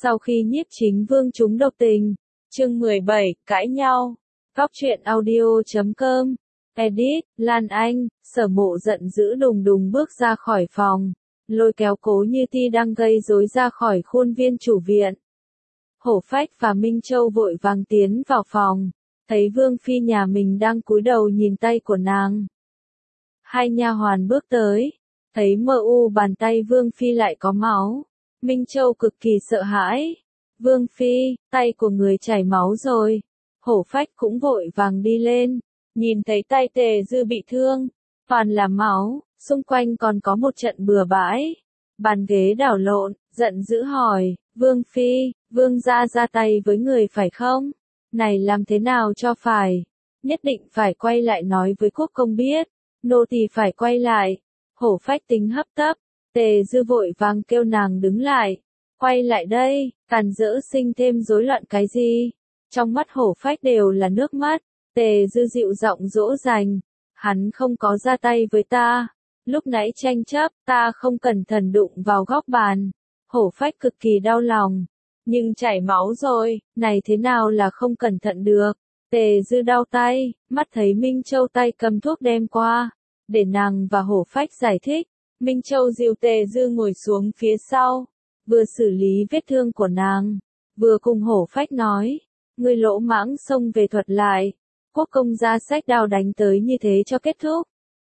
Sau khi Nhiếp Chính Vương trúng độc tình, chương 17, cãi nhau. Góc truyện audio.com. Edit, Lan Anh. Sở Mộ giận dữ đùng đùng bước ra khỏi phòng, lôi kéo Cố Như Ti đang gây rối ra khỏi khuôn viên chủ viện. Hổ Phách và Minh Châu vội vàng tiến vào phòng, thấy Vương Phi nhà mình đang cúi đầu nhìn tay của nàng. Hai nha hoàn bước tới, thấy mờ u bàn tay Vương Phi lại có máu. Minh Châu cực kỳ sợ hãi. Vương Phi, tay của người chảy máu rồi. Hổ Phách cũng vội vàng đi lên, nhìn thấy tay Tề Dư bị thương, toàn là máu, xung quanh còn có một trận bừa bãi. Bàn ghế đảo lộn, giận dữ hỏi, Vương Phi, Vương gia ra tay với người phải không? Này làm thế nào cho phải? Nhất định phải quay lại nói với quốc công biết, nô tỳ phải quay lại. Hổ Phách tính hấp tấp, Tề Dư vội vàng kêu nàng đứng lại. Quay lại đây, càn rỡ sinh thêm rối loạn cái gì? Trong mắt Hổ Phách đều là nước mắt. Tề Dư dịu giọng dỗ dành, hắn không có ra tay với ta. Lúc nãy tranh chấp, ta không cẩn thận đụng vào góc bàn. Hổ Phách cực kỳ đau lòng. Nhưng chảy máu rồi, này thế nào là không cẩn thận được. Tề Dư đau tay, mắt thấy Minh Châu tay cầm thuốc đem qua, để nàng và Hổ Phách giải thích. Minh Châu dìu Tề Dư ngồi xuống phía sau, vừa xử lý vết thương của nàng, vừa cùng Hổ Phách nói, ngươi lỗ mãng xông về thuật lại, quốc công ra xách đao đánh tới như thế cho kết thúc.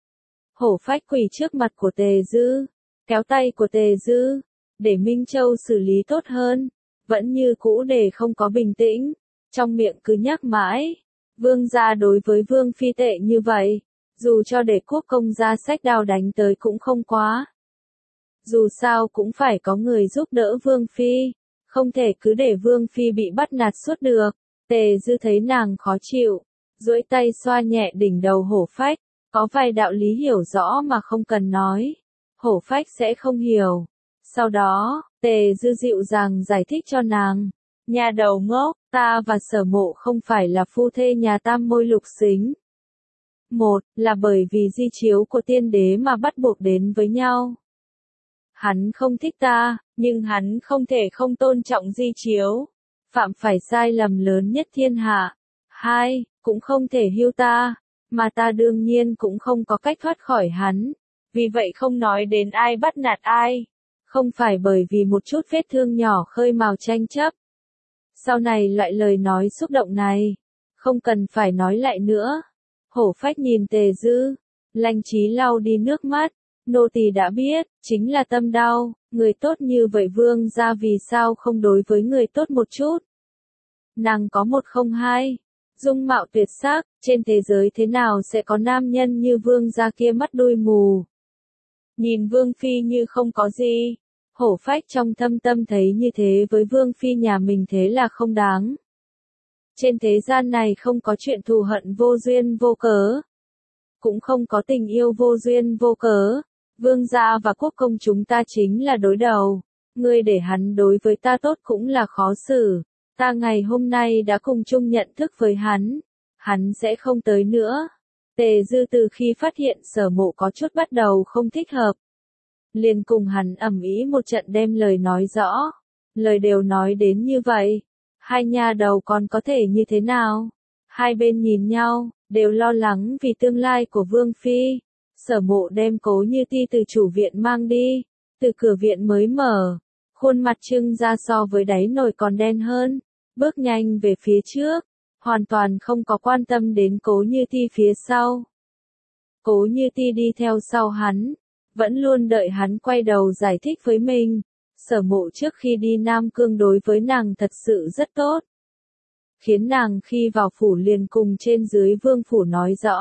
Hổ Phách quỳ trước mặt của Tề Dư, kéo tay của Tề Dư, để Minh Châu xử lý tốt hơn, vẫn như cũ để không có bình tĩnh, trong miệng cứ nhắc mãi, vương gia đối với Vương Phi tệ như vậy. Dù cho để quốc công gia xách đao đánh tới cũng không quá. Dù sao cũng phải có người giúp đỡ Vương Phi, không thể cứ để Vương Phi bị bắt nạt suốt được. Tề Dư thấy nàng khó chịu, duỗi tay xoa nhẹ đỉnh đầu Hổ Phách, có vài đạo lý hiểu rõ mà không cần nói. Hổ Phách sẽ không hiểu. Sau đó, Tề Dư dịu dàng giải thích cho nàng. Nhà đầu ngốc, ta và Sở Mộ không phải là phu thê nhà tam môi lục xính. Một, là bởi vì di chiếu của tiên đế mà bắt buộc đến với nhau. Hắn không thích ta, nhưng hắn không thể không tôn trọng di chiếu. Phạm phải sai lầm lớn nhất thiên hạ. Hai, cũng không thể hưu ta, mà ta đương nhiên cũng không có cách thoát khỏi hắn. Vì vậy không nói đến ai bắt nạt ai. Không phải bởi vì một chút vết thương nhỏ khơi mào tranh chấp. Sau này loại lời nói xúc động này, không cần phải nói lại nữa. Hổ Phách nhìn Tề Dư, Lanh Trí lau đi nước mắt, nô tỳ đã biết, chính là tâm đau, người tốt như vậy vương gia vì sao không đối với người tốt một chút. Nàng có 102, dung mạo tuyệt sắc, trên thế giới thế nào sẽ có nam nhân như vương gia kia mắt đuôi mù. Nhìn Vương Phi như không có gì, Hổ Phách trong thâm tâm thấy như thế với Vương Phi nhà mình thế là không đáng. Trên thế gian này không có chuyện thù hận vô duyên vô cớ. Cũng không có tình yêu vô duyên vô cớ. Vương gia và quốc công chúng ta chính là đối đầu. Ngươi để hắn đối với ta tốt cũng là khó xử. Ta ngày hôm nay đã cùng chung nhận thức với hắn. Hắn sẽ không tới nữa. Tề Dư từ khi phát hiện Sở Mộ có chút bắt đầu không thích hợp, liền cùng hắn ầm ĩ một trận đem lời nói rõ. Lời đều nói đến như vậy. Hai nhà đầu còn có thể như thế nào? Hai bên nhìn nhau, đều lo lắng vì tương lai của Vương Phi. Sở Mộ đem Cố Như Ti từ chủ viện mang đi, từ cửa viện mới mở. Khuôn mặt trưng ra so với đáy nồi còn đen hơn, bước nhanh về phía trước, hoàn toàn không có quan tâm đến Cố Như Ti phía sau. Cố Như Ti đi theo sau hắn, vẫn luôn đợi hắn quay đầu giải thích với mình. Sở Mộ trước khi đi Nam Cương đối với nàng thật sự rất tốt. Khiến nàng khi vào phủ liền cùng trên dưới vương phủ nói rõ.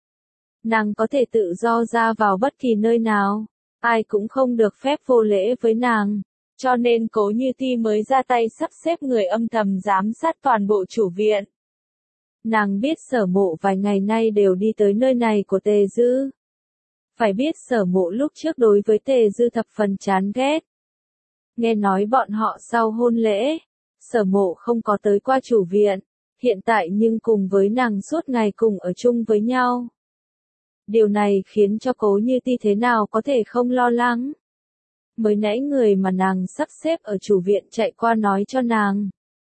Nàng có thể tự do ra vào bất kỳ nơi nào. Ai cũng không được phép vô lễ với nàng. Cho nên Cố Như Ti mới ra tay sắp xếp người âm thầm giám sát toàn bộ chủ viện. Nàng biết Sở Mộ vài ngày nay đều đi tới nơi này của Tề Dư. Phải biết Sở Mộ lúc trước đối với Tề Dư thập phần chán ghét. Nghe nói bọn họ sau hôn lễ, Sở Mộ không có tới qua chủ viện, hiện tại nhưng cùng với nàng suốt ngày cùng ở chung với nhau. Điều này khiến cho Cố Như Ti thế nào có thể không lo lắng. mới nãy người mà nàng sắp xếp ở chủ viện chạy qua nói cho nàng.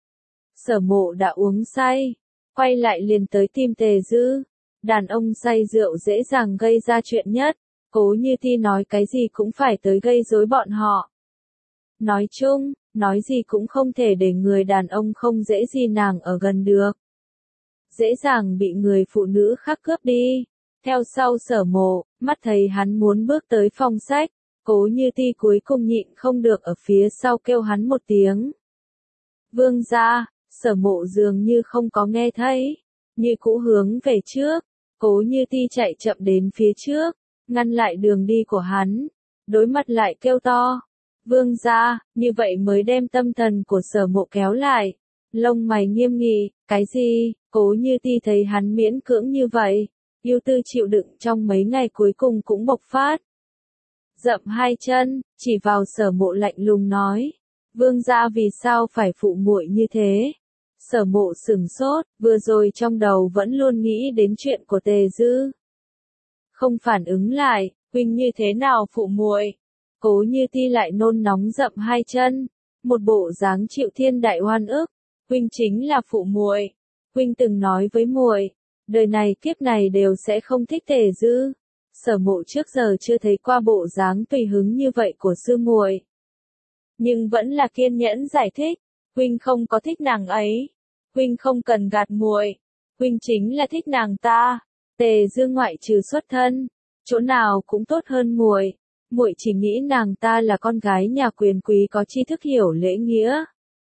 Sở Mộ đã uống say, quay lại liền tới tìm Tề Dư. Đàn ông say rượu dễ dàng gây ra chuyện nhất, Cố Như Ti nói cái gì cũng phải tới gây rối bọn họ. Nói chung, nói gì cũng không thể để người đàn ông không dễ gì nàng ở gần được. Dễ dàng bị người phụ nữ khác cướp đi. Theo sau Sở Mộ, mắt thấy hắn muốn bước tới phòng sách, Cố Như Ti cuối cùng nhịn không được ở phía sau kêu hắn một tiếng. Vương gia. Sở Mộ dường như không có nghe thấy, như cũ hướng về trước. Cố Như Ti chạy chậm đến phía trước, ngăn lại đường đi của hắn, đối mặt lại kêu to. Vương gia, như vậy mới đem tâm thần của Sở Mộ kéo lại. Lông mày nghiêm nghị, cái gì? Cố Như Ti thấy hắn miễn cưỡng như vậy, ưu tư chịu đựng trong mấy ngày cuối cùng cũng bộc phát. Dậm hai chân, chỉ vào Sở Mộ lạnh lùng nói. Vương gia vì sao phải phụ muội như thế? Sở Mộ sửng sốt, vừa rồi trong đầu vẫn luôn nghĩ đến chuyện của Tề Dư. Không phản ứng lại, huynh như thế nào phụ muội? Cố Như Ti lại nôn nóng dậm hai chân, một bộ dáng chịu thiên đại oan ức. Huynh chính là phụ muội. Huynh từng nói với muội, đời này kiếp này đều sẽ không thích Tề Dư. Sở Mộ trước giờ chưa thấy qua bộ dáng tùy hứng như vậy của sư muội, nhưng vẫn là kiên nhẫn giải thích. Huynh không có thích nàng ấy. Huynh không cần gạt muội. Huynh chính là thích nàng ta. Tề Dư ngoại trừ xuất thân, chỗ nào cũng tốt hơn muội. Muội chỉ nghĩ nàng ta là con gái nhà quyền quý có tri thức hiểu lễ nghĩa.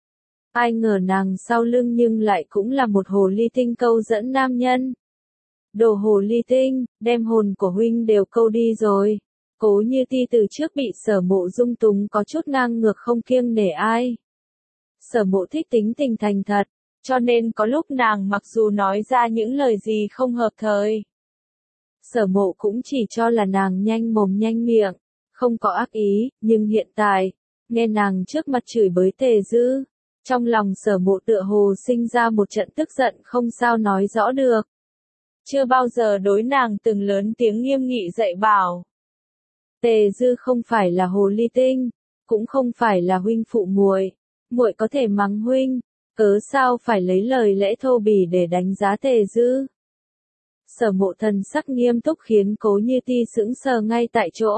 Ai ngờ nàng sau lưng nhưng lại cũng là một hồ ly tinh câu dẫn nam nhân. Đồ hồ ly tinh, đem hồn của huynh đều câu đi rồi. Cố Như Ti từ trước bị Sở Mộ dung túng có chút ngang ngược không kiêng nể ai. Sở Mộ thích tính tình thành thật, cho nên có lúc nàng mặc dù nói ra những lời gì không hợp thời, Sở Mộ cũng chỉ cho là nàng nhanh mồm nhanh miệng, không có ác ý, nhưng hiện tại, nghe nàng trước mặt chửi bới Tề Dư, trong lòng Sở Mộ tựa hồ sinh ra một trận tức giận không sao nói rõ được. Chưa bao giờ đối nàng từng lớn tiếng nghiêm nghị dạy bảo. Tề Dư không phải là hồ ly tinh, cũng không phải là huynh phụ muội, muội có thể mắng huynh, cớ sao phải lấy lời lẽ thô bỉ để đánh giá Tề Dư? Sở Mộ thần sắc nghiêm túc khiến Cố Như Ti sững sờ ngay tại chỗ.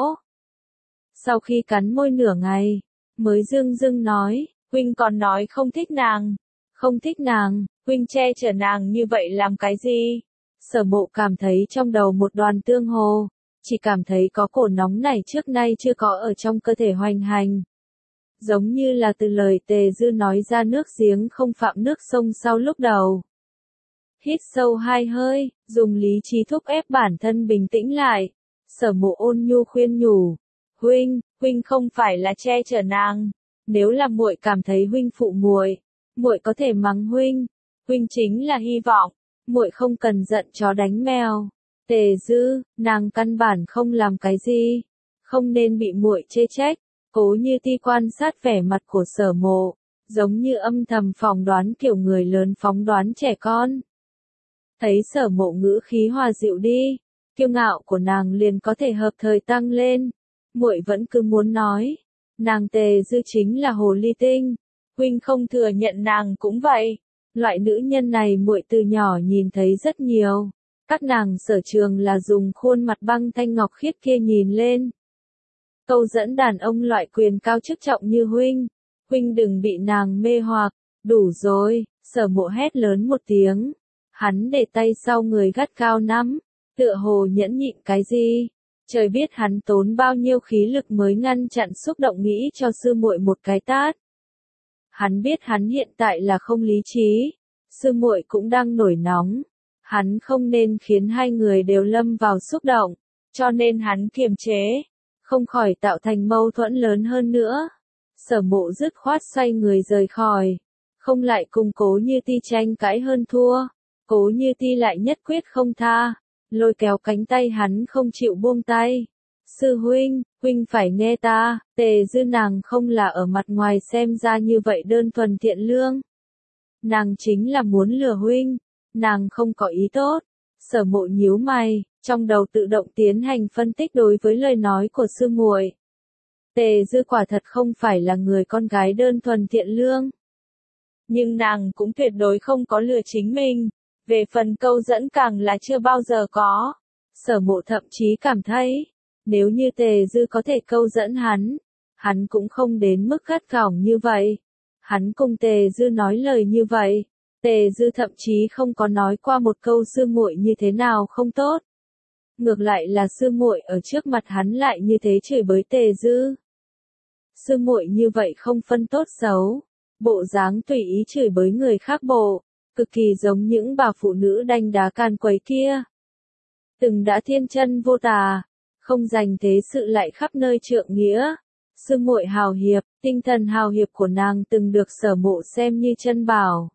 Sau khi cắn môi nửa ngày, mới dưng dưng nói, huynh còn nói không thích nàng. Không thích nàng, huynh che chở nàng như vậy làm cái gì? Sở Mộ cảm thấy trong đầu một đoàn tương hồ, chỉ cảm thấy có cổ nóng này trước nay chưa có ở trong cơ thể hoành hành. Giống như là từ lời Tề Dư nói ra nước giếng không phạm nước sông sau lúc đầu. Hít sâu hai hơi, dùng lý trí thúc ép bản thân bình tĩnh lại. Sở Mộ ôn nhu khuyên nhủ, huynh không phải là che chở nàng. Nếu là muội cảm thấy huynh phụ muội, muội có thể mắng huynh. Huynh chính là hy vọng, muội không cần giận chó đánh mèo. Tề Dư, nàng căn bản không làm cái gì, không nên bị muội chê trách. Cố Như Ti quan sát vẻ mặt của Sở Mộ, giống như âm thầm phỏng đoán kiểu người lớn phóng đoán trẻ con. Thấy Sở Mộ ngữ khí hòa dịu đi, kiêu ngạo của nàng liền có thể hợp thời tăng lên. Muội vẫn cứ muốn nói, nàng Tề Dư chính là hồ ly tinh, huynh không thừa nhận nàng cũng vậy. Loại nữ nhân này muội từ nhỏ nhìn thấy rất nhiều. Các nàng sở trường là dùng khuôn mặt băng thanh ngọc khiết kia nhìn lên. Câu dẫn đàn ông loại quyền cao chức trọng như huynh đừng bị nàng mê hoặc. Đủ rồi, Sở Mộ hét lớn một tiếng. Hắn để tay sau người gắt cao nắm, tựa hồ nhẫn nhịn cái gì. Trời biết hắn tốn bao nhiêu khí lực mới ngăn chặn xúc động nghĩ cho sư muội một cái tát. Hắn biết hắn hiện tại là không lý trí, sư muội cũng đang nổi nóng. Hắn không nên khiến hai người đều lâm vào xúc động, cho nên hắn kiềm chế, không khỏi tạo thành mâu thuẫn lớn hơn nữa. Sở Mộ dứt khoát xoay người rời khỏi, không lại cùng Cố Như Ti tranh cãi hơn thua. Cố Như Ti lại nhất quyết không tha, lôi kéo cánh tay hắn không chịu buông tay. Sư huynh phải nghe ta, Tề Dư nàng không là ở mặt ngoài xem ra như vậy đơn thuần thiện lương. Nàng chính là muốn lừa huynh, nàng không có ý tốt. Sở Mộ nhíu mày, trong đầu tự động tiến hành phân tích đối với lời nói của sư muội. Tề Dư quả thật không phải là người con gái đơn thuần thiện lương. Nhưng nàng cũng tuyệt đối không có lừa chính mình. Về phần câu dẫn càng là chưa bao giờ có. Sở Mộ thậm chí cảm thấy, nếu như Tề Dư có thể câu dẫn hắn cũng không đến mức gắt gỏng như vậy. Hắn cùng Tề Dư nói lời như vậy, Tề Dư thậm chí không có nói qua một câu sư muội như thế nào không tốt. Ngược lại là sư muội ở trước mặt hắn lại như thế chửi bới Tề Dư. Sư muội như vậy không phân tốt xấu, bộ dáng tùy ý chửi bới người khác bộ, cực kỳ giống những bà phụ nữ đanh đá can quấy kia. Từng đã thiên chân vô tà, không dành thế sự lại khắp nơi trượng nghĩa. Sư muội hào hiệp, tinh thần hào hiệp của nàng từng được Sở Mộ xem như chân bảo.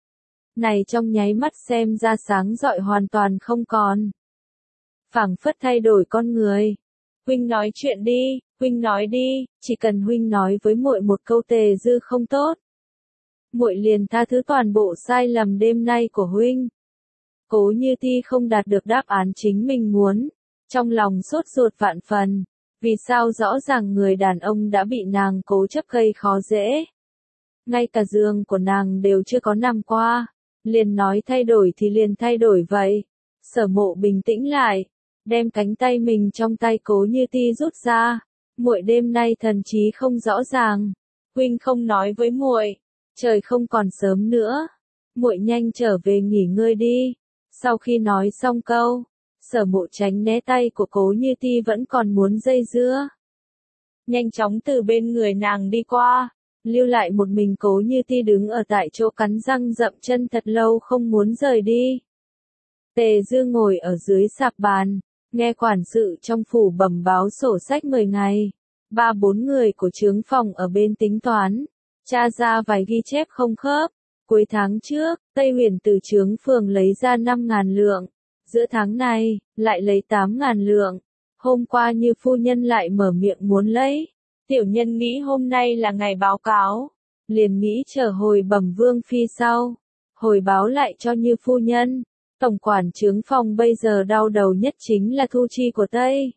Này trong nháy mắt xem ra sáng rọi hoàn toàn không còn. Phảng phất thay đổi con người. Huynh nói chuyện đi, huynh nói đi, chỉ cần huynh nói với muội một câu Tề Dư không tốt. Muội liền tha thứ toàn bộ sai lầm đêm nay của huynh. Cố Như Ti không đạt được đáp án chính mình muốn, trong lòng sốt ruột vạn phần. Vì sao rõ ràng người đàn ông đã bị nàng cố chấp gây khó dễ. Ngay cả giường của nàng đều chưa có nằm qua, liền nói thay đổi thì liền thay đổi vậy. Sở Mộ bình tĩnh lại, đem cánh tay mình trong tay Cố Như Ti rút ra. Muội đêm nay thần trí không rõ ràng, huynh không nói với muội, trời không còn sớm nữa, muội nhanh trở về nghỉ ngơi đi. Sau khi nói xong câu, Sở Mộ tránh né tay của Cố Như Ti vẫn còn muốn dây dưa. Nhanh chóng từ bên người nàng đi qua, lưu lại một mình Cố Như Ti đứng ở tại chỗ cắn răng dậm chân thật lâu không muốn rời đi. Tề Dư ngồi ở dưới sạp bàn, nghe quản sự trong phủ bẩm báo sổ sách 10 ngày. 3-4 người của chướng phòng ở bên tính toán, tra ra vài ghi chép không khớp. Cuối tháng trước, Tây Huyền từ chướng phường lấy ra 5.000 lượng. Giữa tháng này, lại lấy 8.000 lượng. Hôm qua Như phu nhân lại mở miệng muốn lấy. Tiểu nhân nghĩ hôm nay là ngày báo cáo. Liền nghĩ chờ hồi bẩm vương phi sau. Hồi báo lại cho Như phu nhân. Tổng quản chướng phòng bây giờ đau đầu nhất chính là thu chi của Tây.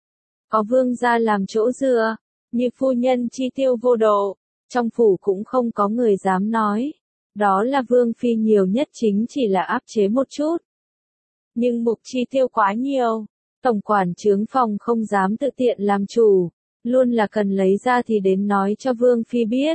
Có vương gia làm chỗ dựa. Như phu nhân chi tiêu vô độ. Trong phủ cũng không có người dám nói. Đó là vương phi nhiều nhất chính chỉ là áp chế một chút. Nhưng mục chi tiêu quá nhiều, tổng quản chướng phòng không dám tự tiện làm chủ, luôn là cần lấy ra thì đến nói cho vương phi biết.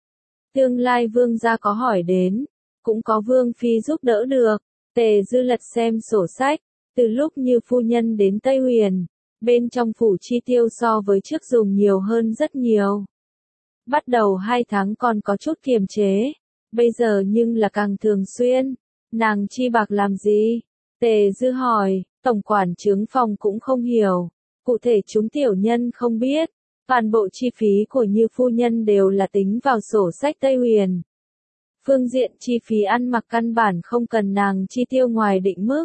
Tương lai vương gia có hỏi đến, cũng có vương phi giúp đỡ được. Tề Dư lật xem sổ sách, từ lúc Như phu nhân đến Tây Huyền, bên trong phủ chi tiêu so với trước dùng nhiều hơn rất nhiều. Bắt đầu 2 tháng còn có chút kiềm chế, bây giờ nhưng là càng thường xuyên. Nàng chi bạc làm gì? Tề Dư hỏi, tổng quản chướng phòng cũng không hiểu, cụ thể chúng tiểu nhân không biết, toàn bộ chi phí của Như phu nhân đều là tính vào sổ sách Tây Huyền. Phương diện chi phí ăn mặc căn bản không cần nàng chi tiêu ngoài định mức.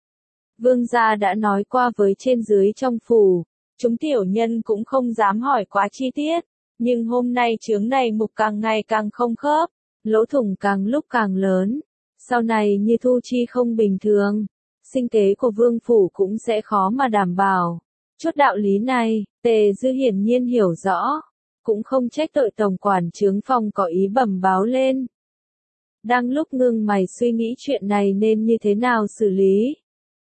Vương gia đã nói qua với trên dưới trong phủ, chúng tiểu nhân cũng không dám hỏi quá chi tiết, nhưng hôm nay chướng này mục càng ngày càng không khớp, lỗ thủng càng lúc càng lớn, sau này Như thu chi không bình thường. Sinh kế của vương phủ cũng sẽ khó mà đảm bảo. Chút đạo lý này, Tề Dư hiển nhiên hiểu rõ, cũng không trách tội tổng quản chướng phòng có ý bẩm báo lên. Đang lúc ngưng mày suy nghĩ chuyện này nên như thế nào xử lý.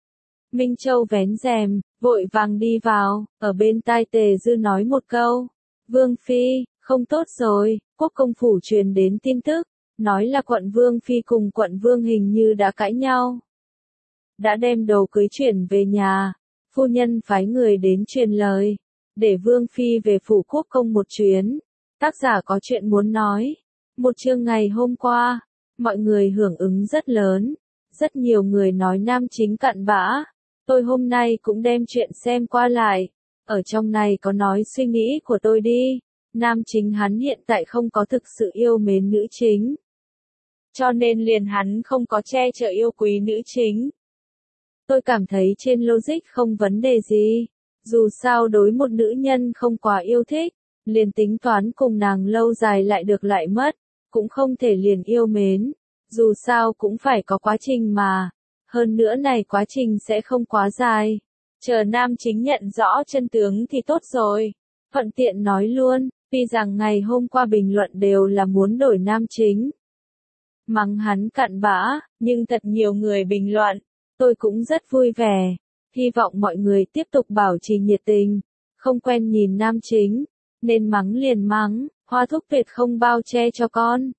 Minh Châu vén rèm, vội vàng đi vào, ở bên tai Tề Dư nói một câu. Vương phi, không tốt rồi, quốc công phủ truyền đến tin tức, nói là quận vương phi cùng quận vương hình như đã cãi nhau. Đã đem đồ cưới chuyển về nhà, phu nhân phái người đến truyền lời, để vương phi về phủ quốc công một chuyến. Tác giả có chuyện muốn nói. Một chương ngày hôm qua, mọi người hưởng ứng rất lớn, rất nhiều người nói nam chính cặn bã. Tôi hôm nay cũng đem chuyện xem qua lại, ở trong này có nói suy nghĩ của tôi đi. Nam chính hắn hiện tại không có thực sự yêu mến nữ chính, cho nên liền hắn không có che chở yêu quý nữ chính. Tôi cảm thấy trên logic không vấn đề gì. Dù sao đối một nữ nhân không quá yêu thích, liền tính toán cùng nàng lâu dài lại được lại mất, cũng không thể liền yêu mến. Dù sao cũng phải có quá trình mà. Hơn nữa này quá trình sẽ không quá dài. Chờ nam chính nhận rõ chân tướng thì tốt rồi. Thuận tiện nói luôn, vì rằng ngày hôm qua bình luận đều là muốn đổi nam chính. Mắng hắn cặn bã, nhưng thật nhiều người bình luận, tôi cũng rất vui vẻ. Hy vọng mọi người tiếp tục bảo trì nhiệt tình, không quen nhìn nam chính, nên mắng liền mắng, Hoa thuốc Việt không bao che cho con.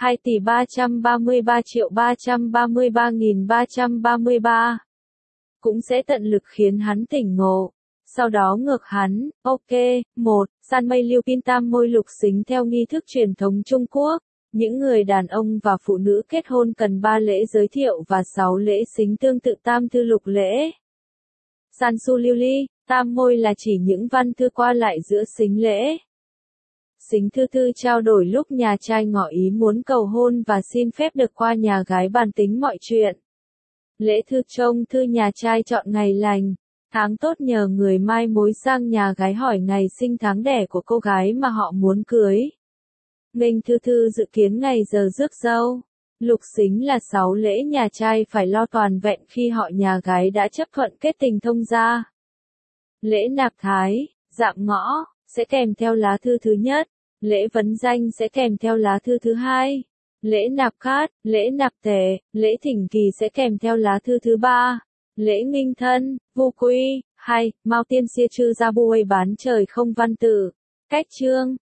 2.333.333.333. Cũng sẽ tận lực khiến hắn tỉnh ngộ. Sau đó ngược hắn, ok, 1. San mây liêu pin tam môi lục xính theo nghi thức truyền thống Trung Quốc. Những người đàn ông và phụ nữ kết hôn cần 3 lễ giới thiệu và 6 lễ xính tương tự tam thư lục lễ. San su lưu ly, tam môi là chỉ những văn thư qua lại giữa xính lễ. Xính thư trao đổi lúc nhà trai ngỏ ý muốn cầu hôn và xin phép được qua nhà gái bàn tính mọi chuyện. Lễ thư trông thư nhà trai chọn ngày lành, tháng tốt nhờ người mai mối sang nhà gái hỏi ngày sinh tháng đẻ của cô gái mà họ muốn cưới. Nghênh thư dự kiến ngày giờ rước dâu. Lục xính là 6 lễ nhà trai phải lo toàn vẹn khi họ nhà gái đã chấp thuận kết tình thông gia. Lễ nạp thái, dạm ngõ, sẽ kèm theo lá thư thứ nhất. Lễ vấn danh sẽ kèm theo lá thư thứ hai. Lễ nạp cát, lễ nạp tề, lễ thỉnh kỳ sẽ kèm theo lá thư thứ ba. Lễ nghinh thân, vu quy, hay, Mao tiên xia chư gia buôi bán trời không văn tử. Cách chương.